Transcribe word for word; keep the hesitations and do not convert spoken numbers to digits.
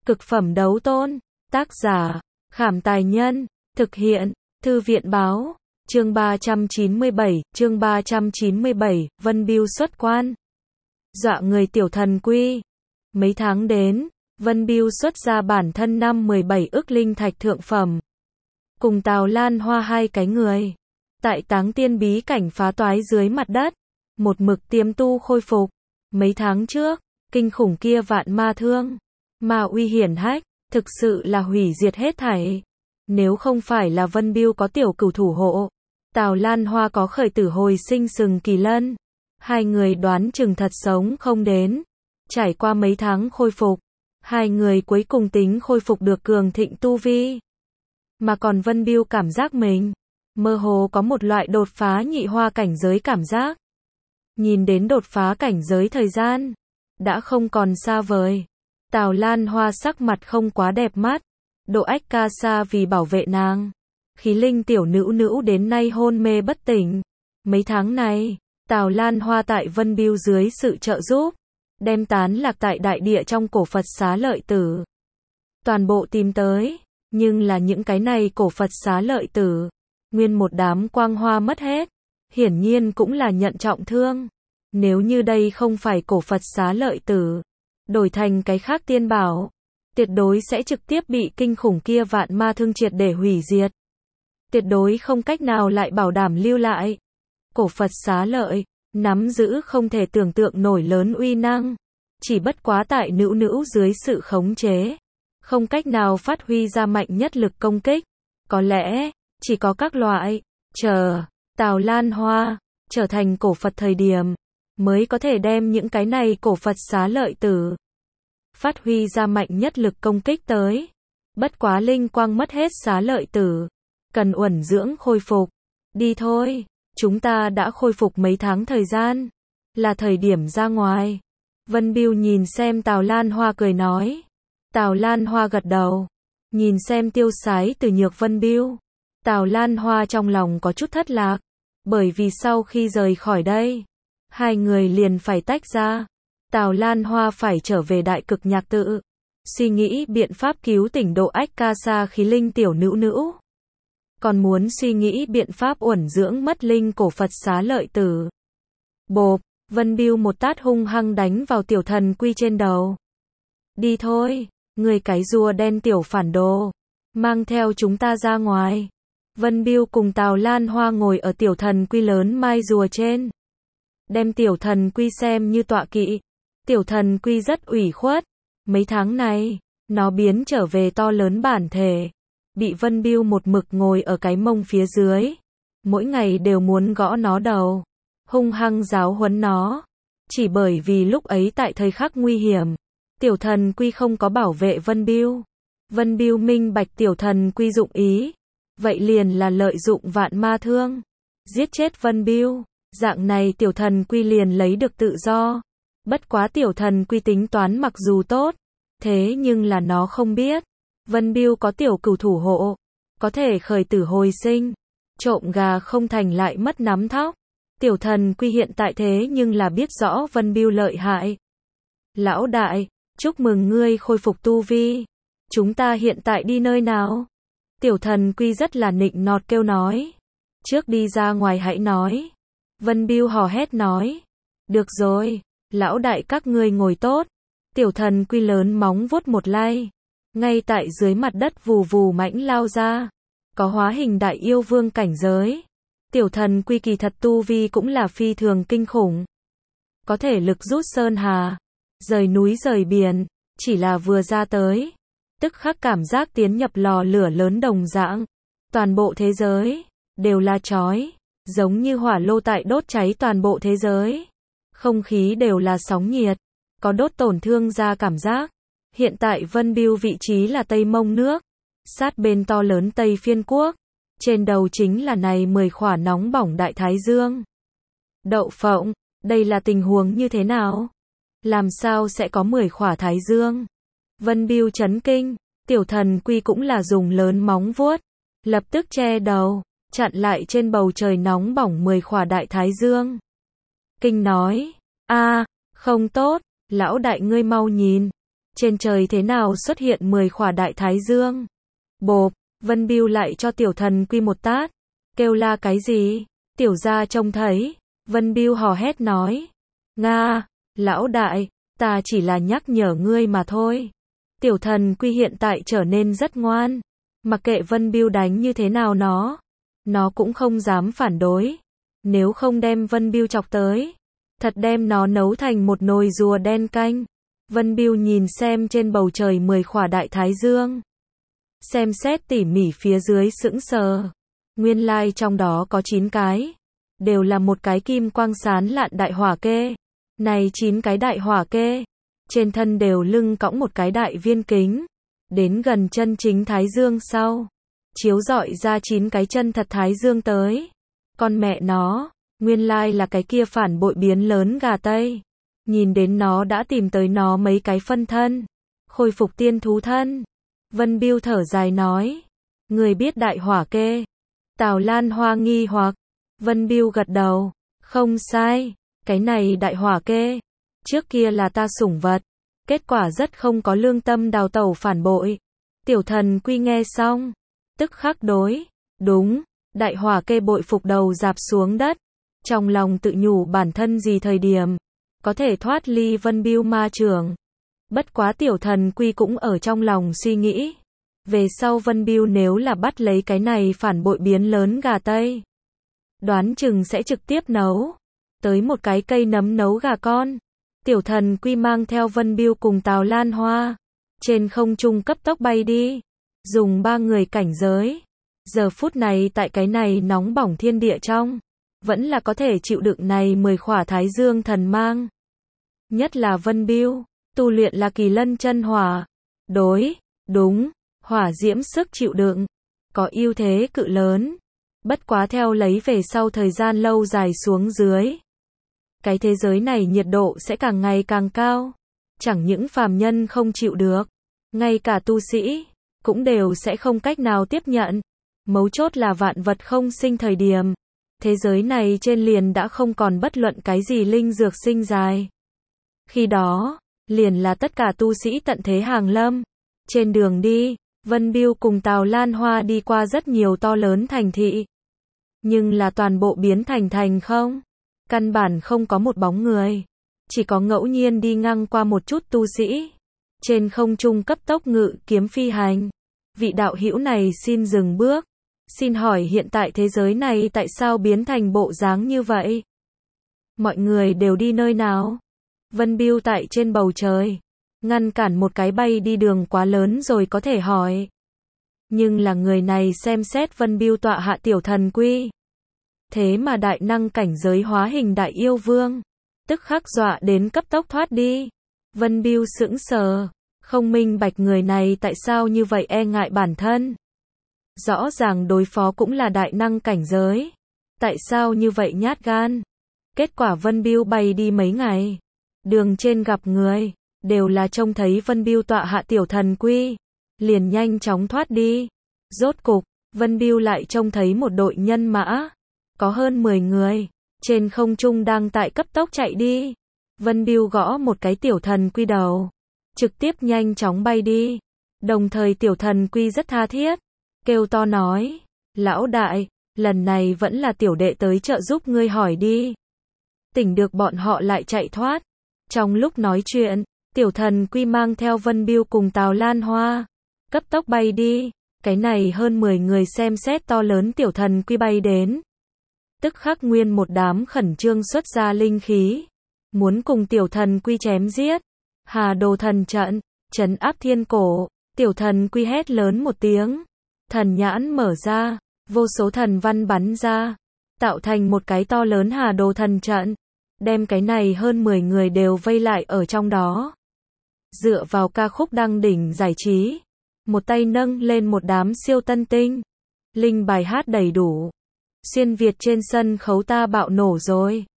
Cực phẩm đấu tôn. Tác giả, Khảm Tài Nhân. Thực hiện, Thư viện Báo. Chương ba trăm chín mươi bảy, chương ba trăm chín mươi bảy, Vân Bưu xuất quan. Dọa người tiểu thần quy. Mấy tháng đến, Vân Bưu xuất ra bản thân năm mười bảy ức linh thạch thượng phẩm. Cùng Tào Lan Hoa hai cái người. Tại Táng Tiên bí cảnh phá toái dưới mặt đất. Một mực tiềm tu khôi phục. Mấy tháng trước, kinh khủng kia vạn ma thương. Ma uy hiển hách, thực sự là hủy diệt hết thảy. Nếu không phải là Vân Bưu có tiểu cửu thủ hộ, Tào Lan Hoa có khởi tử hồi sinh sừng kỳ lân, hai người đoán chừng thật sống không đến. Trải qua mấy tháng khôi phục, hai người cuối cùng tính khôi phục được cường thịnh tu vi. Mà còn Vân Bưu cảm giác mình, mơ hồ có một loại đột phá nhị hoa cảnh giới cảm giác. Nhìn đến đột phá cảnh giới thời gian, đã không còn xa vời. Tào Lan Hoa sắc mặt không quá đẹp mắt. Độ Ách Ca Sa vì bảo vệ nàng, Khí Linh tiểu nữ nữ đến nay hôn mê bất tỉnh. Mấy tháng này, Tào Lan Hoa tại Vân Bưu dưới sự trợ giúp, đem tán lạc tại đại địa trong cổ Phật xá lợi tử. Toàn bộ tìm tới, nhưng là những cái này cổ Phật xá lợi tử, nguyên một đám quang hoa mất hết, hiển nhiên cũng là nhận trọng thương. Nếu như đây không phải cổ Phật xá lợi tử, đổi thành cái khác tiên bảo, tuyệt đối sẽ trực tiếp bị kinh khủng kia vạn ma thương triệt để hủy diệt. Tuyệt đối không cách nào lại bảo đảm lưu lại. Cổ Phật xá lợi, nắm giữ không thể tưởng tượng nổi lớn uy năng. Chỉ bất quá tại nữ nữ dưới sự khống chế, không cách nào phát huy ra mạnh nhất lực công kích. Có lẽ, chỉ có các loại, chờ, Tào Lan Hoa, trở thành cổ Phật thời điểm, mới có thể đem những cái này cổ Phật xá lợi tử phát huy ra mạnh nhất lực công kích tới. Bất quá linh quang mất hết xá lợi tử, cần uẩn dưỡng khôi phục. Đi thôi, chúng ta đã khôi phục mấy tháng thời gian, là thời điểm ra ngoài. Vân Bưu nhìn xem Tào Lan Hoa cười nói. Tào Lan Hoa gật đầu, nhìn xem tiêu sái từ nhược Vân Bưu. Tào Lan Hoa trong lòng có chút thất lạc, bởi vì sau khi rời khỏi đây, hai người liền phải tách ra. Tào Lan Hoa phải trở về Đại Cực Nhạc Tự, suy nghĩ biện pháp cứu tỉnh Độ Ách Ca Sa Khí Linh tiểu nữ nữ. Còn muốn suy nghĩ biện pháp uẩn dưỡng mất linh cổ Phật xá lợi tử. Bộp, Vân Bưu một tát hung hăng đánh vào tiểu thần quy trên đầu. Đi thôi, người cái rùa đen tiểu phản đồ, mang theo chúng ta ra ngoài. Vân Bưu cùng Tào Lan Hoa ngồi ở tiểu thần quy lớn mai rùa trên, đem tiểu thần quy xem như tọa kỵ. Tiểu thần quy rất ủy khuất. Mấy tháng này, nó biến trở về to lớn bản thể, bị Vân Bưu một mực ngồi ở cái mông phía dưới, mỗi ngày đều muốn gõ nó đầu, hung hăng giáo huấn nó. Chỉ bởi vì lúc ấy tại thời khắc nguy hiểm, tiểu thần quy không có bảo vệ Vân Bưu. Vân Bưu minh bạch tiểu thần quy dụng ý, vậy liền là lợi dụng vạn ma thương, giết chết Vân Bưu. Dạng này tiểu thần quy liền lấy được tự do. Bất quá tiểu thần quy tính toán mặc dù tốt, thế nhưng là nó không biết, Vân Bưu có tiểu cửu thủ hộ, có thể khởi tử hồi sinh, trộm gà không thành lại mất nắm thóc. Tiểu thần quy hiện tại thế nhưng là biết rõ Vân Bưu lợi hại. Lão đại, chúc mừng ngươi khôi phục tu vi. Chúng ta hiện tại đi nơi nào? Tiểu thần quy rất là nịnh nọt kêu nói. Trước đi ra ngoài hãy nói. Vân Bưu hò hét nói. Được rồi, lão đại các ngươi ngồi tốt. Tiểu thần quy lớn móng vuốt một lay, ngay tại dưới mặt đất vù vù mãnh lao ra, có hóa hình đại yêu vương cảnh giới. Tiểu thần quy kỳ thật tu vi cũng là phi thường kinh khủng, có thể lực rút sơn hà, rời núi rời biển, chỉ là vừa ra tới, tức khắc cảm giác tiến nhập lò lửa lớn đồng dạng. Toàn bộ thế giới đều là chói, giống như hỏa lô tại đốt cháy toàn bộ thế giới. Không khí đều là sóng nhiệt, có đốt tổn thương ra cảm giác. Hiện tại Vân Bưu vị trí là Tây Mông nước, sát bên to lớn Tây Phiên Quốc. Trên đầu chính là này mười khỏa nóng bỏng đại thái dương. Đậu phộng, đây là tình huống như thế nào? Làm sao sẽ có mười khỏa thái dương? Vân Bưu chấn kinh, tiểu thần quy cũng là dùng lớn móng vuốt, lập tức che đầu, chặn lại trên bầu trời nóng bỏng mười khỏa đại thái dương. Kinh nói, a, không tốt, lão đại ngươi mau nhìn, trên trời thế nào xuất hiện mười khỏa đại thái dương. Bộp, Vân Bưu lại cho tiểu thần quy một tát, kêu la cái gì, tiểu gia trông thấy, Vân Bưu hò hét nói, Nga, lão đại, ta chỉ là nhắc nhở ngươi mà thôi. Tiểu thần quy hiện tại trở nên rất ngoan, mặc kệ Vân Bưu đánh như thế nào nó, nó cũng không dám phản đối, nếu không đem Vân Bưu chọc tới, thật đem nó nấu thành một nồi rùa đen canh. Vân Bưu nhìn xem trên bầu trời mười khỏa đại thái dương, xem xét tỉ mỉ phía dưới sững sờ, nguyên lai trong đó có chín cái, đều là một cái kim quang sán lạn đại hỏa kê. Này chín cái đại hỏa kê, trên thân đều lưng cõng một cái đại viên kính, đến gần chân chính thái dương sau, chiếu rọi ra chín cái chân thật thái dương tới. Con mẹ nó, nguyên lai là cái kia phản bội biến lớn gà Tây. Nhìn đến nó đã tìm tới nó mấy cái phân thân, khôi phục tiên thú thân. Vân Bưu thở dài nói, người biết đại hỏa kê. Tào Lan Hoa nghi hoặc, Vân Bưu gật đầu, không sai, cái này đại hỏa kê, trước kia là ta sủng vật, kết quả rất không có lương tâm đào tẩu phản bội. Tiểu thần quy nghe xong, tức khắc đối, đúng, đại hỏa kê bội phục đầu dạp xuống đất, trong lòng tự nhủ bản thân gì thời điểm có thể thoát ly Vân Bưu ma trưởng. Bất quá tiểu thần quy cũng ở trong lòng suy nghĩ, về sau Vân Bưu nếu là bắt lấy cái này phản bội biến lớn gà Tây, đoán chừng sẽ trực tiếp nấu tới một cái cây nấm nấu gà con. Tiểu thần quy mang theo Vân Bưu cùng Tào Lan Hoa, trên không trung cấp tốc bay đi, dùng ba người cảnh giới. Giờ phút này tại cái này nóng bỏng thiên địa trong, vẫn là có thể chịu đựng này mười khỏa thái dương thần mang. Nhất là Vân Bưu, tu luyện là kỳ lân chân hỏa. Đối, đúng, hỏa diễm sức chịu đựng, có ưu thế cự lớn. Bất quá theo lấy về sau thời gian lâu dài xuống dưới, cái thế giới này nhiệt độ sẽ càng ngày càng cao. Chẳng những phàm nhân không chịu được, ngay cả tu sĩ, cũng đều sẽ không cách nào tiếp nhận. Mấu chốt là vạn vật không sinh thời điểm, thế giới này trên liền đã không còn bất luận cái gì linh dược sinh dài. Khi đó, liền là tất cả tu sĩ tận thế hàng lâm. Trên đường đi, Vân Bưu cùng Tào Lan Hoa đi qua rất nhiều to lớn thành thị, nhưng là toàn bộ biến thành thành không. Căn bản không có một bóng người, chỉ có ngẫu nhiên đi ngang qua một chút tu sĩ. Trên không trung cấp tốc ngự kiếm phi hành. Vị đạo hữu này xin dừng bước. Xin hỏi hiện tại thế giới này tại sao biến thành bộ dáng như vậy? Mọi người đều đi nơi nào? Vân Bưu tại trên bầu trời, ngăn cản một cái bay đi đường quá lớn rồi có thể hỏi. Nhưng là người này xem xét Vân Bưu tọa hạ tiểu thần quy, thế mà đại năng cảnh giới hóa hình đại yêu vương, tức khắc dọa đến cấp tốc thoát đi. Vân Bưu sững sờ, không minh bạch người này tại sao như vậy e ngại bản thân. Rõ ràng đối phó cũng là đại năng cảnh giới, tại sao như vậy nhát gan. Kết quả Vân Bưu bay đi mấy ngày, đường trên gặp người, đều là trông thấy Vân Bưu tọa hạ tiểu thần quy, liền nhanh chóng thoát đi. Rốt cục, Vân Bưu lại trông thấy một đội nhân mã, có hơn mười người, trên không trung đang tại cấp tốc chạy đi. Vân Bưu gõ một cái tiểu thần quy đầu, trực tiếp nhanh chóng bay đi. Đồng thời tiểu thần quy rất tha thiết, kêu to nói, lão đại, lần này vẫn là tiểu đệ tới trợ giúp ngươi hỏi đi. Tỉnh được bọn họ lại chạy thoát. Trong lúc nói chuyện, tiểu thần quy mang theo Vân Bưu cùng Tào Lan Hoa, cấp tốc bay đi. Cái này hơn mười người xem xét to lớn tiểu thần quy bay đến, tức khắc nguyên một đám khẩn trương xuất ra linh khí, muốn cùng tiểu thần quy chém giết. Hà Đồ thần trận, trấn áp thiên cổ. Tiểu thần quy hét lớn một tiếng, thần nhãn mở ra, vô số thần văn bắn ra, tạo thành một cái to lớn Hà Đồ thần trận, đem cái này hơn mười người đều vây lại ở trong đó. Dựa vào ca khúc đăng đỉnh giải trí, một tay nâng lên một đám siêu tân tinh, linh bài hát đầy đủ, xuyên Việt trên sân khấu ta bạo nổ rồi.